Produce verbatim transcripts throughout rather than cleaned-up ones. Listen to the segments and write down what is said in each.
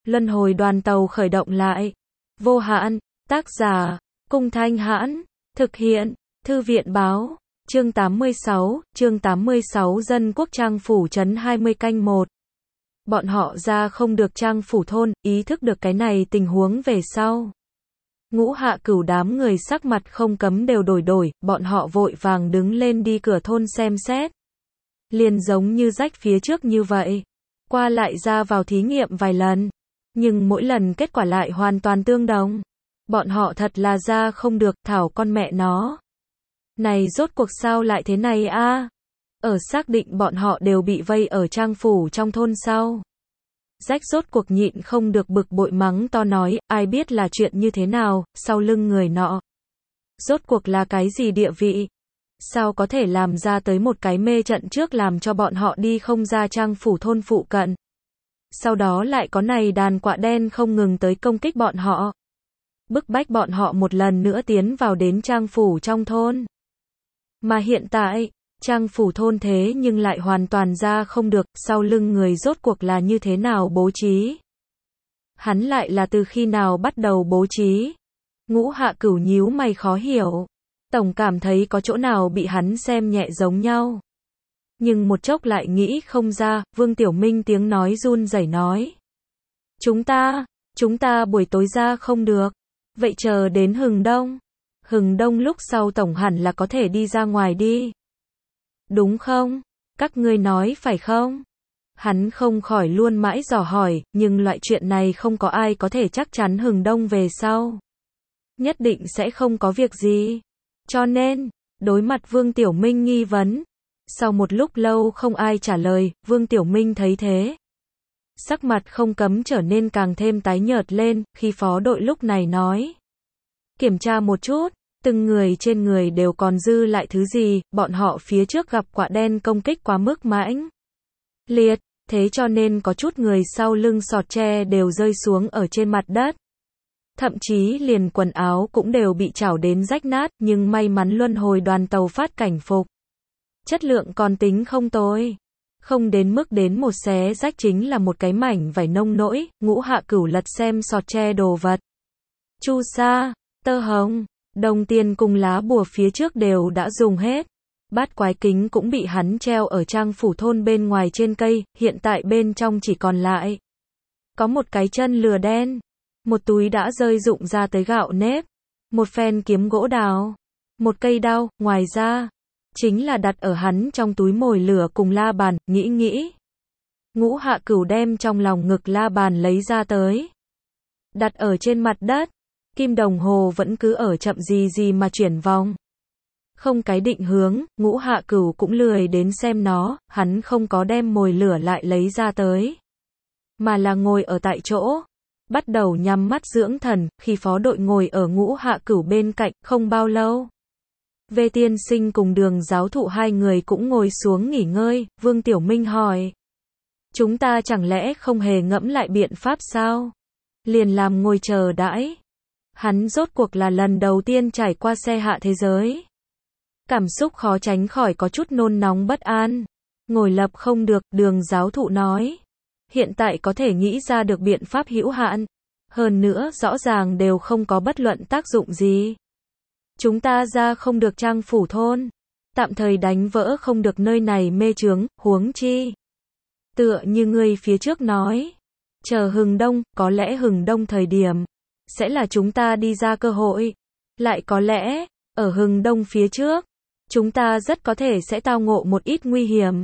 Luân hồi đoàn tàu khởi động lại. Vô hạn, tác giả, Cung Thanh Hãn, thực hiện, Thư viện báo, chương tám mươi sáu, chương tám mươi sáu dân quốc trang phủ trấn hai mươi canh một. Bọn họ ra không được trang phủ thôn, ý thức được cái này tình huống về sau. Ngũ Hạ Cửu đám người sắc mặt không cấm đều đổi đổi, bọn họ vội vàng đứng lên đi cửa thôn xem xét. Liền giống như rách phía trước như vậy. Qua lại ra vào thí nghiệm vài lần. Nhưng mỗi lần kết quả lại hoàn toàn tương đồng. Bọn họ thật là ra không được, thảo con mẹ nó. Này rốt cuộc sao lại thế này a? Ở xác định bọn họ đều bị vây ở trang phủ trong thôn sau. Rách rốt cuộc nhịn không được bực bội mắng to nói, ai biết là chuyện như thế nào, sau lưng người nọ. Rốt cuộc là cái gì địa vị? Sao có thể làm ra tới một cái mê trận trước làm cho bọn họ đi không ra trang phủ thôn phụ cận. Sau đó lại có này đàn quạ đen không ngừng tới công kích bọn họ. Bức bách bọn họ một lần nữa tiến vào đến trang phủ trong thôn. Mà hiện tại, trang phủ thôn thế nhưng lại hoàn toàn ra không được, sau lưng người rốt cuộc là như thế nào bố trí. Hắn lại là từ khi nào bắt đầu bố trí. Ngũ Hạ Cửu nhíu mày khó hiểu. Tổng cảm thấy có chỗ nào bị hắn xem nhẹ giống nhau. Nhưng một chốc lại nghĩ không ra, Vương Tiểu Minh tiếng nói run rẩy nói. Chúng ta, chúng ta buổi tối ra không được. Vậy chờ đến hừng đông. Hừng đông lúc sau tổng hẳn là có thể đi ra ngoài đi. Đúng không? Các ngươi nói phải không? Hắn không khỏi luôn mãi dò hỏi, nhưng loại chuyện này không có ai có thể chắc chắn hừng đông về sau. Nhất định sẽ không có việc gì. Cho nên, đối mặt Vương Tiểu Minh nghi vấn. Sau một lúc lâu không ai trả lời, Vương Tiểu Minh thấy thế. Sắc mặt không cấm trở nên càng thêm tái nhợt lên, khi phó đội lúc này nói. Kiểm tra một chút, từng người trên người đều còn dư lại thứ gì, bọn họ phía trước gặp quạ đen công kích quá mức mãnh liệt, thế cho nên có chút người sau lưng sọt tre đều rơi xuống ở trên mặt đất. Thậm chí liền quần áo cũng đều bị chảo đến rách nát, nhưng may mắn luân hồi đoàn tàu phát cảnh phục. Chất lượng còn tính không tồi. Không đến mức đến một xé rách chính là một cái mảnh vải nông nỗi, Ngũ Hạ Cửu lật xem sọt tre đồ vật. Chu sa, tơ hồng, đồng tiền cùng lá bùa phía trước đều đã dùng hết. Bát quái kính cũng bị hắn treo ở trang phủ thôn bên ngoài trên cây, hiện tại bên trong chỉ còn lại. Có một cái chân lừa đen. Một túi đã rơi rụng ra tới gạo nếp. Một phen kiếm gỗ đào. Một cây đao, ngoài ra. Chính là đặt ở hắn trong túi mồi lửa cùng la bàn, nghĩ nghĩ. Ngũ Hạ Cửu đem trong lòng ngực la bàn lấy ra tới. Đặt ở trên mặt đất. Kim đồng hồ vẫn cứ ở chậm gì gì mà chuyển vòng. Không cái định hướng, Ngũ Hạ Cửu cũng lười đến xem nó, hắn không có đem mồi lửa lại lấy ra tới. Mà là ngồi ở tại chỗ. Bắt đầu nhắm mắt dưỡng thần, khi phó đội ngồi ở Ngũ Hạ Cửu bên cạnh, không bao lâu. Về tiên sinh cùng Đường giáo thụ hai người cũng ngồi xuống nghỉ ngơi, Vương Tiểu Minh hỏi. Chúng ta chẳng lẽ không hề ngẫm lại biện pháp sao? Liền làm ngồi chờ đãi. Hắn rốt cuộc là lần đầu tiên trải qua xe hạ thế giới. Cảm xúc khó tránh khỏi có chút nôn nóng bất an. Ngồi lập không được, Đường giáo thụ nói. Hiện tại có thể nghĩ ra được biện pháp hữu hạn. Hơn nữa rõ ràng đều không có bất luận tác dụng gì. Chúng ta ra không được trang phủ thôn. Tạm thời đánh vỡ không được nơi này mê chướng, huống chi. Tựa như ngươi phía trước nói. Chờ hừng đông, có lẽ hừng đông thời điểm. Sẽ là chúng ta đi ra cơ hội. Lại có lẽ, ở hừng đông phía trước. Chúng ta rất có thể sẽ tao ngộ một ít nguy hiểm.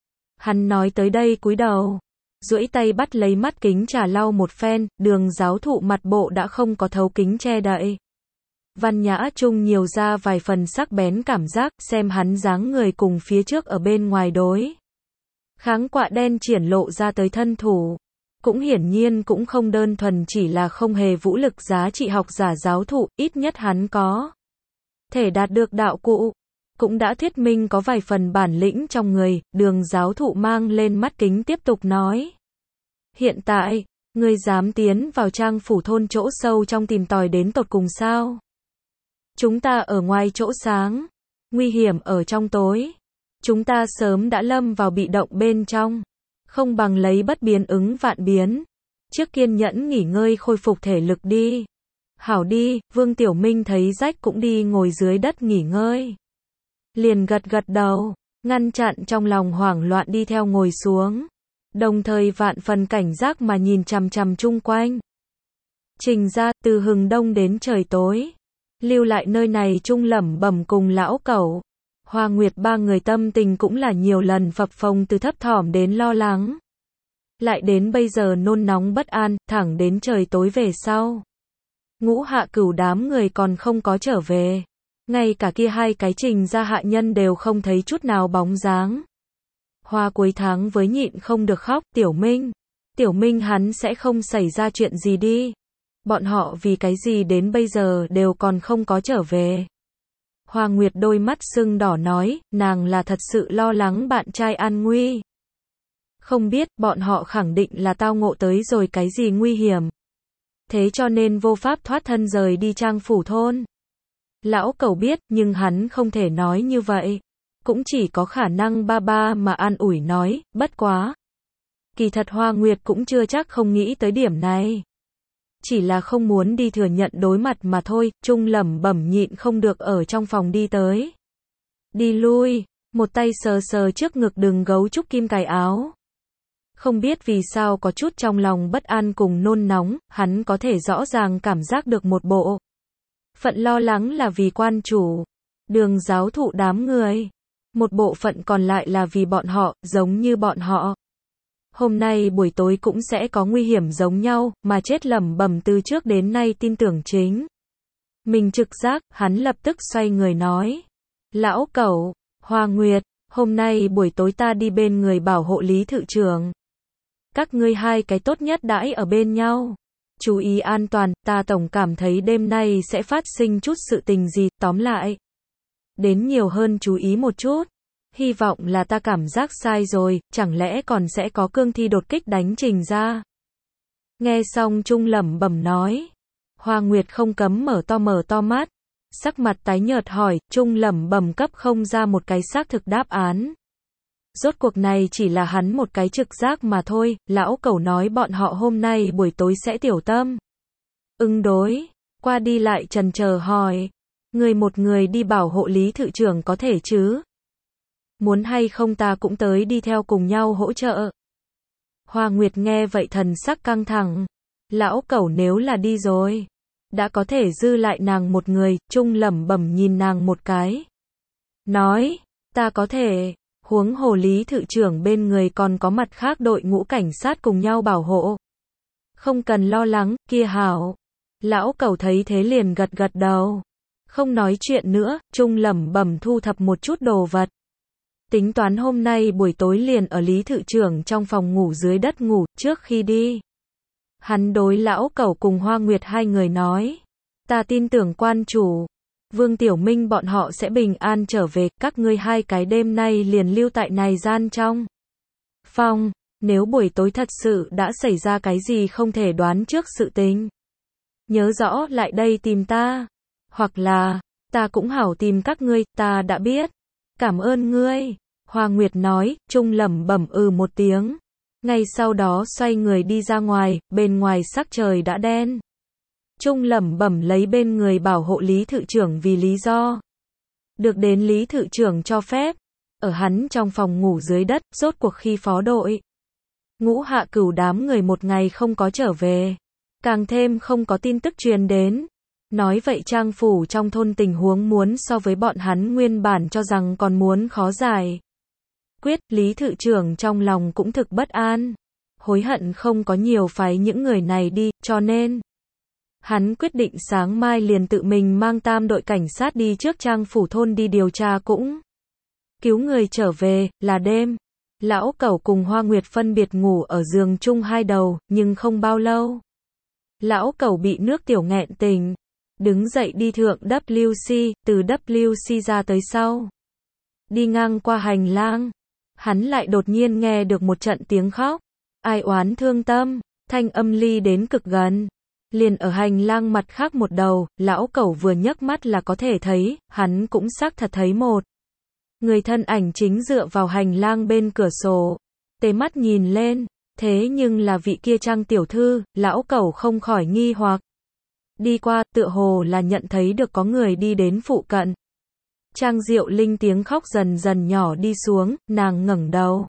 Hắn nói tới đây cúi đầu. Duỗi tay bắt lấy mắt kính trà lau một phen, Đường giáo thụ mặt bộ đã không có thấu kính che đậy. Văn nhã chung nhiều ra vài phần sắc bén cảm giác, xem hắn dáng người cùng phía trước ở bên ngoài đối. Kháng quạ đen triển lộ ra tới thân thủ. Cũng hiển nhiên cũng không đơn thuần chỉ là không hề vũ lực giá trị học giả giáo thụ, ít nhất hắn có thể đạt được đạo cụ. Cũng đã thuyết minh có vài phần bản lĩnh trong người, Đường giáo thụ mang lên mắt kính tiếp tục nói. Hiện tại, ngươi dám tiến vào trang phủ thôn chỗ sâu trong tìm tòi đến tột cùng sao? Chúng ta ở ngoài chỗ sáng, nguy hiểm ở trong tối. Chúng ta sớm đã lâm vào bị động bên trong. Không bằng lấy bất biến ứng vạn biến. Trước kiên nhẫn nghỉ ngơi khôi phục thể lực đi. Hảo đi, Vương Tiểu Minh thấy rách cũng đi ngồi dưới đất nghỉ ngơi. Liền gật gật đầu, ngăn chặn trong lòng hoảng loạn đi theo ngồi xuống. Đồng thời vạn phần cảnh giác mà nhìn chằm chằm chung quanh. Trình ra, từ hừng đông đến trời tối. Lưu lại nơi này chung lẩm bẩm cùng lão cẩu. Hoa Nguyệt ba người tâm tình cũng là nhiều lần phập phồng từ thấp thỏm đến lo lắng. Lại đến bây giờ nôn nóng bất an, thẳng đến trời tối về sau. Ngũ Hạ Cửu đám người còn không có trở về. Ngay cả kia hai cái Trình ra hạ nhân đều không thấy chút nào bóng dáng. Hoa cuối tháng với nhịn không được khóc, Tiểu Minh. Tiểu Minh hắn sẽ không xảy ra chuyện gì đi. Bọn họ vì cái gì đến bây giờ đều còn không có trở về. Hoa Nguyệt đôi mắt sưng đỏ nói, nàng là thật sự lo lắng bạn trai an nguy. Không biết, bọn họ khẳng định là tao ngộ tới rồi cái gì nguy hiểm. Thế cho nên vô pháp thoát thân rời đi Trang Phủ thôn. Lão Cẩu biết, nhưng hắn không thể nói như vậy. Cũng chỉ có khả năng ba ba mà an ủi nói, bất quá. Kỳ thật Hoa Nguyệt cũng chưa chắc không nghĩ tới điểm này. Chỉ là không muốn đi thừa nhận đối mặt mà thôi, Trung lẩm bẩm nhịn không được ở trong phòng đi tới. Đi lui, một tay sờ sờ trước ngực đường gấu trúc kim cài áo. Không biết vì sao có chút trong lòng bất an cùng nôn nóng, hắn có thể rõ ràng cảm giác được một bộ phận lo lắng là vì quan chủ, Đường giáo thụ đám người. Một bộ phận còn lại là vì bọn họ, giống như bọn họ. Hôm nay buổi tối cũng sẽ có nguy hiểm giống nhau, mà chết lẩm bẩm từ trước đến nay tin tưởng chính mình trực giác, hắn lập tức xoay người nói. Lão Cẩu, Hoa Nguyệt, hôm nay buổi tối ta đi bên người bảo hộ Lý Thự trưởng. Các ngươi hai cái tốt nhất đãi ở bên nhau. Chú ý an toàn, ta tổng cảm thấy đêm nay sẽ phát sinh chút sự tình gì, tóm lại. Đến nhiều hơn chú ý một chút. Hy vọng là ta cảm giác sai rồi, chẳng lẽ còn sẽ có cương thi đột kích đánh Trình ra. Nghe xong Trung lẩm bẩm nói. Hoa Nguyệt không cấm mở to mở to mắt. Sắc mặt tái nhợt hỏi, Trung lẩm bẩm cấp không ra một cái xác thực đáp án. Rốt cuộc này chỉ là hắn một cái trực giác mà thôi, lão Cẩu nói bọn họ hôm nay buổi tối sẽ tiểu tâm. Ứng đối, qua đi lại chần chờ hỏi. Người một người đi bảo hộ Lý Thự trưởng có thể chứ? Muốn hay không ta cũng tới đi theo cùng nhau hỗ trợ. Hoa Nguyệt nghe vậy thần sắc căng thẳng. Lão Cẩu nếu là đi rồi, đã có thể dư lại nàng một người, Trung lẩm bẩm nhìn nàng một cái. Nói, ta có thể, huống hồ Lý Thự trưởng bên người còn có mặt khác đội ngũ cảnh sát cùng nhau bảo hộ. Không cần lo lắng, kia hảo. Lão Cẩu thấy thế liền gật gật đầu. Không nói chuyện nữa, Trung lẩm bẩm thu thập một chút đồ vật. Tính toán hôm nay buổi tối liền ở Lý Thự trưởng trong phòng ngủ dưới đất ngủ, trước khi đi. Hắn đối lão Cẩu cùng Hoa Nguyệt hai người nói. Ta tin tưởng quan chủ. Vương Tiểu Minh bọn họ sẽ bình an trở về, các ngươi hai cái đêm nay liền lưu tại này gian trong phòng. Nếu buổi tối thật sự đã xảy ra cái gì không thể đoán trước sự tình. Nhớ rõ lại đây tìm ta. Hoặc là, ta cũng hảo tìm các ngươi, ta đã biết. Cảm ơn ngươi. Hoa Nguyệt nói, Trung lẩm bẩm ừ một tiếng. Ngay sau đó xoay người đi ra ngoài, bên ngoài sắc trời đã đen. Trung lẩm bẩm lấy bên người bảo hộ Lý Thự trưởng vì lý do. Được đến Lý Thự trưởng cho phép. Ở hắn trong phòng ngủ dưới đất, rốt cuộc khi phó đội. Ngũ Hạ Cửu đám người một ngày không có trở về. Càng thêm không có tin tức truyền đến. Nói vậy Trang Phủ trong thôn tình huống muốn so với bọn hắn nguyên bản cho rằng còn muốn khó giải quyết, Lý Thự trưởng trong lòng cũng thực bất an. Hối hận không có nhiều phái những người này đi, cho nên hắn quyết định sáng mai liền tự mình mang tam đội cảnh sát đi trước Trang Phủ thôn đi điều tra cũng cứu người trở về, là đêm. Lão Cẩu cùng Hoa Nguyệt phân biệt ngủ ở giường chung hai đầu, nhưng không bao lâu. Lão Cẩu bị nước tiểu nghẹn tỉnh. Đứng dậy đi thượng W C, từ W C ra tới sau. Đi ngang qua hành lang. Hắn lại đột nhiên nghe được một trận tiếng khóc. Ai oán thương tâm, thanh âm ly đến cực gần. Liền ở hành lang mặt khác một đầu, lão Cẩu vừa nhấc mắt là có thể thấy, hắn cũng xác thật thấy một người thân ảnh chính dựa vào hành lang bên cửa sổ. Tế mắt nhìn lên, Thế nhưng là vị kia Trang tiểu thư, lão cẩu không khỏi nghi hoặc. Đi qua, tựa hồ là nhận thấy được có người đi đến phụ cận. Trang Diệu Linh tiếng khóc dần dần nhỏ đi xuống, nàng ngẩng đầu.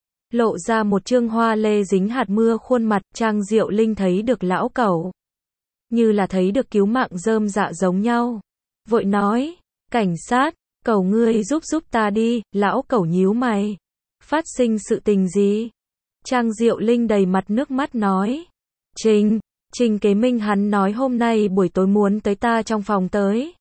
Lộ ra một trương hoa lê dính hạt mưa khuôn mặt, Trang Diệu Linh thấy được lão cẩu. Như là thấy được cứu mạng rơm dạ giống nhau. Vội nói, cảnh sát, cầu ngươi giúp giúp ta đi, lão cẩu nhíu mày. Phát sinh sự tình gì? Trang Diệu Linh đầy mặt nước mắt nói. Trình, Trình Kế Minh hắn nói hôm nay buổi tối muốn tới ta trong phòng tới.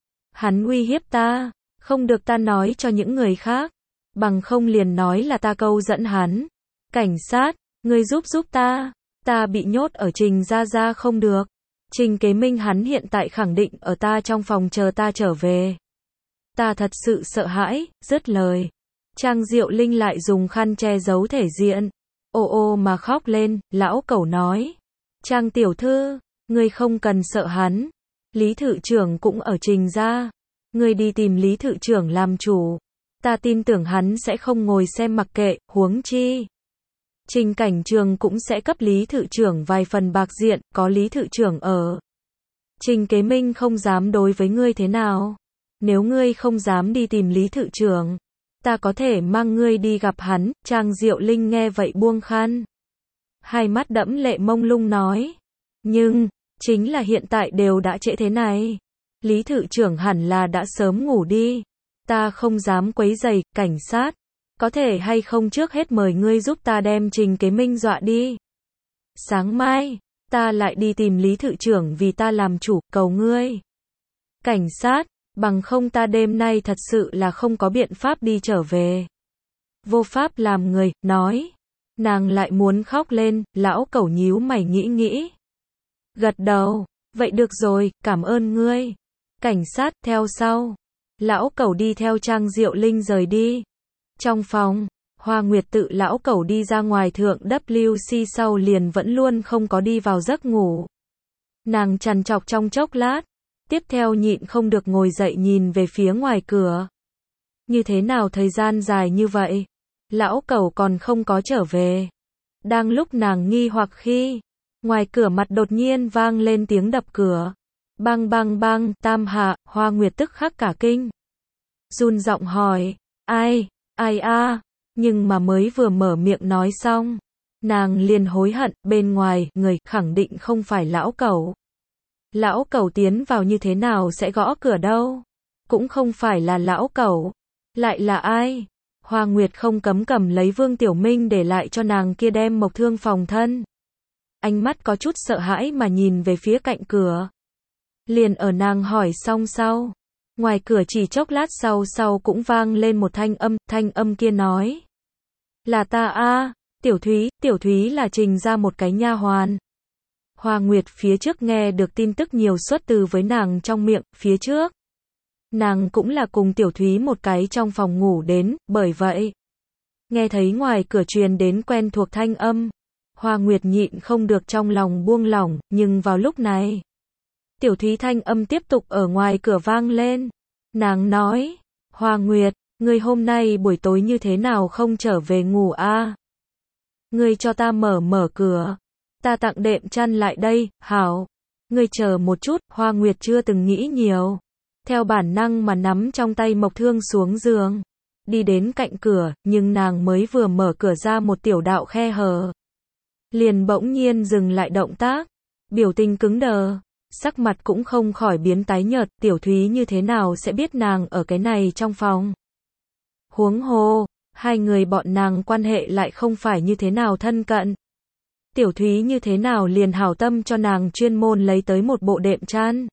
Hắn uy hiếp ta, không được ta nói cho những người khác, bằng không liền nói là ta câu dẫn hắn. Cảnh sát, ngươi giúp giúp ta, ta bị nhốt ở Trình gia gia không được. Trình Kế Minh hắn hiện tại khẳng định ở ta trong phòng chờ ta trở về. Ta thật sự sợ hãi, dứt lời. Trang Diệu Linh lại dùng khăn che giấu thể diện. Ô ô mà khóc lên, lão cẩu nói. Trang tiểu thư, ngươi không cần sợ hắn. Lý thự trưởng cũng ở Trình gia. Ngươi đi tìm Lý thự trưởng làm chủ. Ta tin tưởng hắn sẽ không ngồi xem mặc kệ, huống chi. Trình Cảnh Trường cũng sẽ cấp Lý thự trưởng vài phần bạc diện, có Lý thự trưởng ở. Trình Kế Minh không dám đối với ngươi thế nào. Nếu ngươi không dám đi tìm Lý thự trưởng, ta có thể mang ngươi đi gặp hắn. Trang Diệu Linh nghe vậy buông khăn. Hai mắt đẫm lệ mông lung nói. Nhưng, chính là hiện tại đều đã trễ thế này. Lý thự trưởng hẳn là đã sớm ngủ đi. Ta không dám quấy rầy, cảnh sát. Có thể hay không trước hết mời ngươi giúp ta đem Trình Kế Minh dọa đi. Sáng mai, ta lại đi tìm Lý thự trưởng vì ta làm chủ, cầu ngươi. Cảnh sát, bằng không ta đêm nay thật sự là không có biện pháp đi trở về. Vô pháp làm người, nói. Nàng lại muốn khóc lên, lão cẩu nhíu mày nghĩ nghĩ. Gật đầu, vậy được rồi, cảm ơn ngươi. Cảnh sát, theo sau. Lão cẩu đi theo Trang Diệu Linh rời đi. Trong phòng, Hoa Nguyệt tự lão cẩu đi ra ngoài thượng W C sau liền vẫn luôn không có đi vào giấc ngủ. Nàng trằn trọc trong chốc lát, tiếp theo nhịn không được ngồi dậy nhìn về phía ngoài cửa. Như thế nào thời gian dài như vậy? Lão cẩu còn không có trở về. Đang lúc nàng nghi hoặc khi, ngoài cửa mặt đột nhiên vang lên tiếng đập cửa. Bang bang bang, tam hạ, Hoa Nguyệt tức khắc cả kinh. Run giọng hỏi, ai, ai a, nhưng mà mới vừa mở miệng nói xong. Nàng liền hối hận, bên ngoài, người, khẳng định không phải lão cẩu. Lão cẩu tiến vào như thế nào sẽ gõ cửa đâu? Cũng không phải là lão cẩu. Lại là ai? Hoa Nguyệt không cấm cầm lấy Vương Tiểu Minh để lại cho nàng kia đem mộc thương phòng thân. Ánh mắt có chút sợ hãi mà nhìn về phía cạnh cửa. Liền ở nàng hỏi xong sau. Ngoài cửa chỉ chốc lát sau sau cũng vang lên một thanh âm, thanh âm kia nói. Là ta a, Tiểu Thúy, Tiểu Thúy là Trình ra một cái nha hoàn. Hoa Nguyệt phía trước nghe được tin tức nhiều xuất từ với nàng trong miệng, phía trước. Nàng cũng là cùng Tiểu Thúy một cái trong phòng ngủ đến, bởi vậy. Nghe thấy ngoài cửa truyền đến quen thuộc thanh âm. Hoa Nguyệt nhịn không được trong lòng buông lỏng, nhưng vào lúc này. Tiểu Thúy thanh âm tiếp tục ở ngoài cửa vang lên. Nàng nói, Hoa Nguyệt, ngươi hôm nay buổi tối như thế nào không trở về ngủ a? Ngươi cho ta mở mở cửa. Ta tặng đệm chăn lại đây, hảo. Ngươi chờ một chút, Hoa Nguyệt chưa từng nghĩ nhiều. Theo bản năng mà nắm trong tay mộc thương xuống giường. Đi đến cạnh cửa, nhưng nàng mới vừa mở cửa ra một tiểu đạo khe hở. Liền bỗng nhiên dừng lại động tác. Biểu tình cứng đờ. Sắc mặt cũng không khỏi biến tái nhợt, Tiểu Thúy như thế nào sẽ biết nàng ở cái này trong phòng. Huống hồ, hai người bọn nàng quan hệ lại không phải như thế nào thân cận. Tiểu Thúy như thế nào liền hảo tâm cho nàng chuyên môn lấy tới một bộ đệm chăn.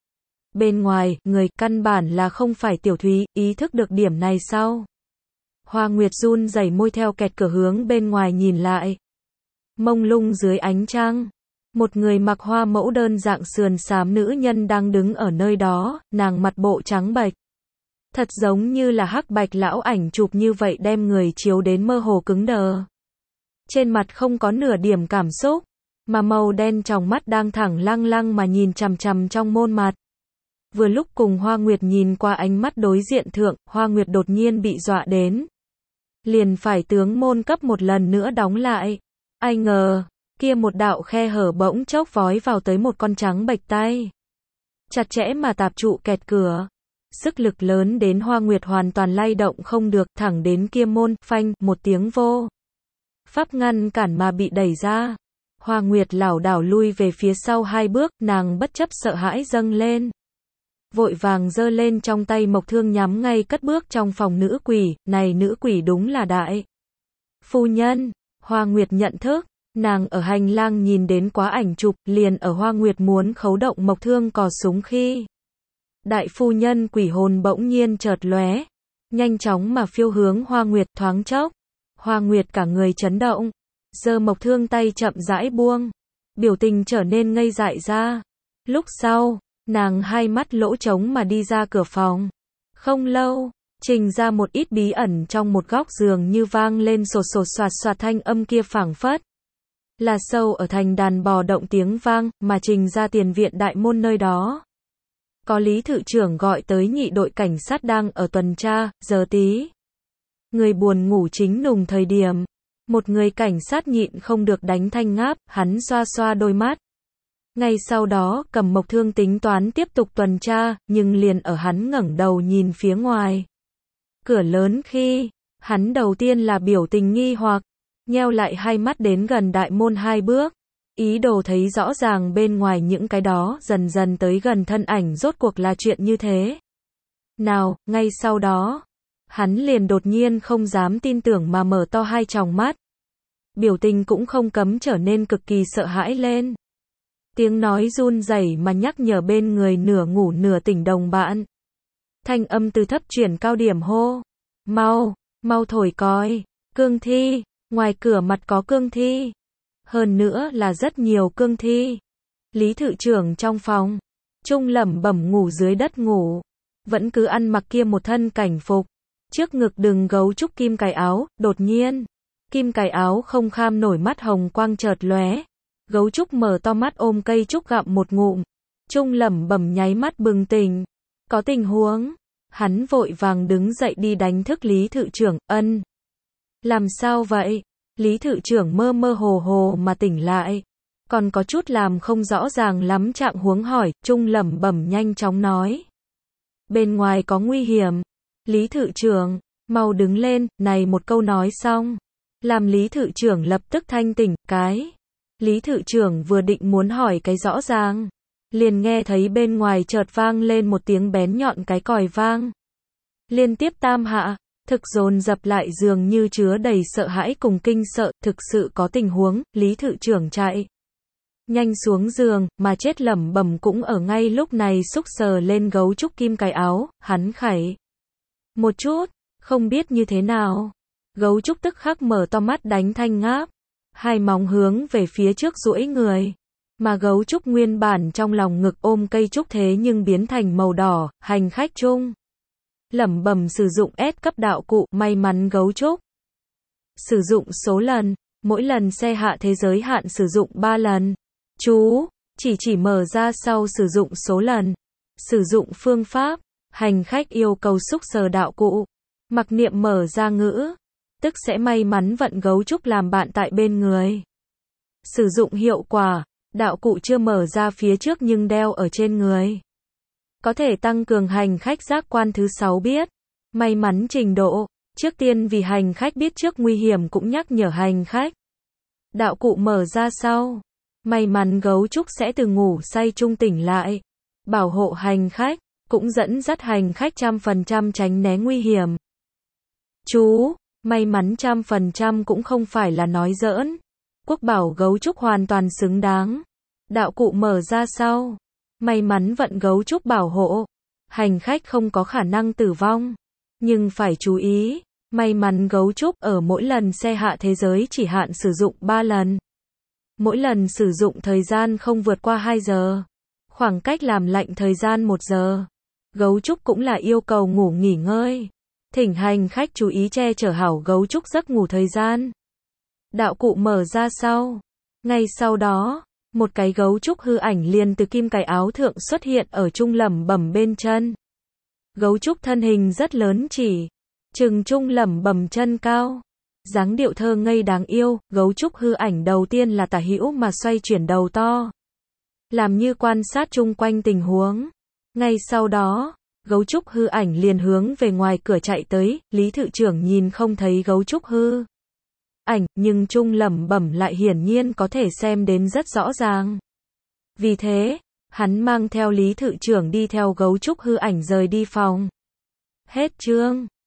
Bên ngoài, người căn bản là không phải Tiểu Thúy, ý thức được điểm này sau. Hoa Nguyệt run rẩy môi theo kẹt cửa hướng bên ngoài nhìn lại. Mông lung dưới ánh trăng. Một người mặc hoa mẫu đơn dạng sườn xám nữ nhân đang đứng ở nơi đó, nàng mặt bộ trắng bệch. Thật giống như là hắc bạch lão ảnh chụp như vậy đem người chiếu đến mơ hồ cứng đờ. Trên mặt không có nửa điểm cảm xúc, mà màu đen trong mắt đang thẳng lăng lăng mà nhìn chằm chằm trong môn mặt. Vừa lúc cùng Hoa Nguyệt nhìn qua ánh mắt đối diện thượng, Hoa Nguyệt đột nhiên bị dọa đến. Liền phải tướng môn cấp một lần nữa đóng lại. Ai ngờ, kia một đạo khe hở bỗng chốc vói vào tới một con trắng bệch tay. Chặt chẽ mà tạp trụ kẹt cửa. Sức lực lớn đến Hoa Nguyệt hoàn toàn lay động không được, thẳng đến kia môn, phanh, một tiếng vô pháp ngăn cản mà bị đẩy ra. Hoa Nguyệt lảo đảo lui về phía sau hai bước, nàng bất chấp sợ hãi dâng lên. Vội vàng giơ lên trong tay mộc thương nhắm ngay cất bước trong phòng nữ quỷ, này nữ quỷ đúng là đại phu nhân. Hoa Nguyệt nhận thức, nàng ở hành lang nhìn đến quá ảnh chụp, liền ở Hoa Nguyệt muốn khấu động mộc thương cò súng khi. Đại phu nhân quỷ hồn bỗng nhiên chợt lóe, nhanh chóng mà phiêu hướng Hoa Nguyệt, thoáng chốc. Hoa Nguyệt cả người chấn động, giơ mộc thương tay chậm rãi buông, biểu tình trở nên ngây dại ra. Lúc sau, nàng hai mắt lỗ trống mà đi ra cửa phòng. Không lâu, trình ra một ít bí ẩn trong một góc giường như vang lên sột sột soạt soạt thanh âm kia phảng phất là sâu ở thành đàn bò động tiếng vang, mà trình ra tiền viện đại môn nơi đó. Có Lý Thự trưởng gọi tới nhị đội cảnh sát đang ở tuần tra, giờ tí. Người buồn ngủ chính nùng thời điểm. Một người cảnh sát nhịn không được đánh thanh ngáp, hắn xoa xoa đôi mắt. Ngay sau đó, cầm mộc thương tính toán tiếp tục tuần tra, nhưng liền ở hắn ngẩng đầu nhìn phía ngoài cửa lớn khi, hắn đầu tiên là biểu tình nghi hoặc, nheo lại hai mắt đến gần đại môn hai bước, ý đồ thấy rõ ràng bên ngoài những cái đó dần dần tới gần thân ảnh rốt cuộc là chuyện như thế nào. Ngay sau đó, hắn liền đột nhiên không dám tin tưởng mà mở to hai tròng mắt. Biểu tình cũng không cấm trở nên cực kỳ sợ hãi lên. Tiếng nói run rẩy mà nhắc nhở bên người nửa ngủ nửa tỉnh đồng bạn. Thanh âm từ thấp chuyển cao điểm hô. Mau, mau thổi còi, cương thi, ngoài cửa mặt có cương thi. Hơn nữa là rất nhiều cương thi. Lý Thự trưởng trong phòng, Trung lẩm bẩm ngủ dưới đất ngủ. Vẫn cứ ăn mặc kia một thân cảnh phục. Trước ngực đừng gấu trúc kim cài áo, đột nhiên. Kim cài áo không kham nổi mắt hồng quang chợt lóe. Gấu trúc mở to mắt ôm cây trúc gặm một ngụm. Trung lẩm bẩm nháy mắt bừng tỉnh. Có tình huống. Hắn vội vàng đứng dậy đi đánh thức Lý Thự trưởng, ân. Làm sao vậy? Lý Thự trưởng mơ mơ hồ hồ mà tỉnh lại. Còn có chút làm không rõ ràng lắm trạng huống hỏi, Trung lẩm bẩm nhanh chóng nói. Bên ngoài có nguy hiểm. Lý Thự trưởng, mau đứng lên, này một câu nói xong. Làm Lý Thự trưởng lập tức thanh tỉnh, cái. Lý Thự trưởng vừa định muốn hỏi cái rõ ràng. Liền nghe thấy bên ngoài chợt vang lên một tiếng bén nhọn cái còi vang. Liên tiếp tam hạ, thực dồn dập lại dường như chứa đầy sợ hãi cùng kinh sợ, thực sự có tình huống, Lý Thự trưởng chạy nhanh xuống giường, mà chết lẩm bẩm cũng ở ngay lúc này xúc sờ lên gấu trúc kim cài áo, hắn khảy một chút, không biết như thế nào. Gấu trúc tức khắc mở to mắt đánh thanh ngáp, hai móng hướng về phía trước duỗi người. Mà gấu trúc nguyên bản trong lòng ngực ôm cây trúc thế nhưng biến thành màu đỏ, hành khách chung. Lẩm bẩm sử dụng S cấp đạo cụ, may mắn gấu trúc. Sử dụng số lần, mỗi lần xe hạ thế giới hạn sử dụng ba lần. Chú, chỉ chỉ mở ra sau sử dụng số lần. Sử dụng phương pháp, hành khách yêu cầu xúc sờ đạo cụ. Mặc niệm mở ra ngữ, tức sẽ may mắn vận gấu trúc làm bạn tại bên người. Sử dụng hiệu quả. Đạo cụ chưa mở ra phía trước nhưng đeo ở trên người. Có thể tăng cường hành khách giác quan thứ sáu biết. May mắn trình độ. Trước tiên vì hành khách biết trước nguy hiểm cũng nhắc nhở hành khách. Đạo cụ mở ra sau. May mắn gấu trúc sẽ từ ngủ say trung tỉnh lại. Bảo hộ hành khách. Cũng dẫn dắt hành khách trăm phần trăm tránh né nguy hiểm. Chú, may mắn trăm phần trăm cũng không phải là nói giỡn. Quốc bảo gấu trúc hoàn toàn xứng đáng. Đạo cụ mở ra sau. May mắn vận gấu trúc bảo hộ. Hành khách không có khả năng tử vong. Nhưng phải chú ý, may mắn gấu trúc ở mỗi lần xe hạ thế giới chỉ hạn sử dụng ba lần. Mỗi lần sử dụng thời gian không vượt qua hai giờ. Khoảng cách làm lạnh thời gian một giờ. Gấu trúc cũng là yêu cầu ngủ nghỉ ngơi. Thỉnh hành khách chú ý che chở hảo gấu trúc giấc ngủ thời gian. Đạo cụ mở ra sau. Ngay sau đó, một cái gấu trúc hư ảnh liền từ kim cài áo thượng xuất hiện ở Trung lẩm bẩm bên chân. Gấu trúc thân hình rất lớn chỉ chừng Trung lẩm bẩm chân cao. dáng điệu thơ ngây đáng yêu, gấu trúc hư ảnh đầu tiên là tả hữu mà xoay chuyển đầu to. Làm như quan sát chung quanh tình huống. Ngay sau đó, gấu trúc hư ảnh liền hướng về ngoài cửa chạy tới, Lý Thự Trưởng nhìn không thấy gấu trúc hư ảnh, nhưng Trung lẩm bẩm lại hiển nhiên có thể xem đến rất rõ ràng. Vì thế, hắn mang theo Lý Thự Trưởng đi theo gấu trúc hư ảnh rời đi phòng. Hết chương.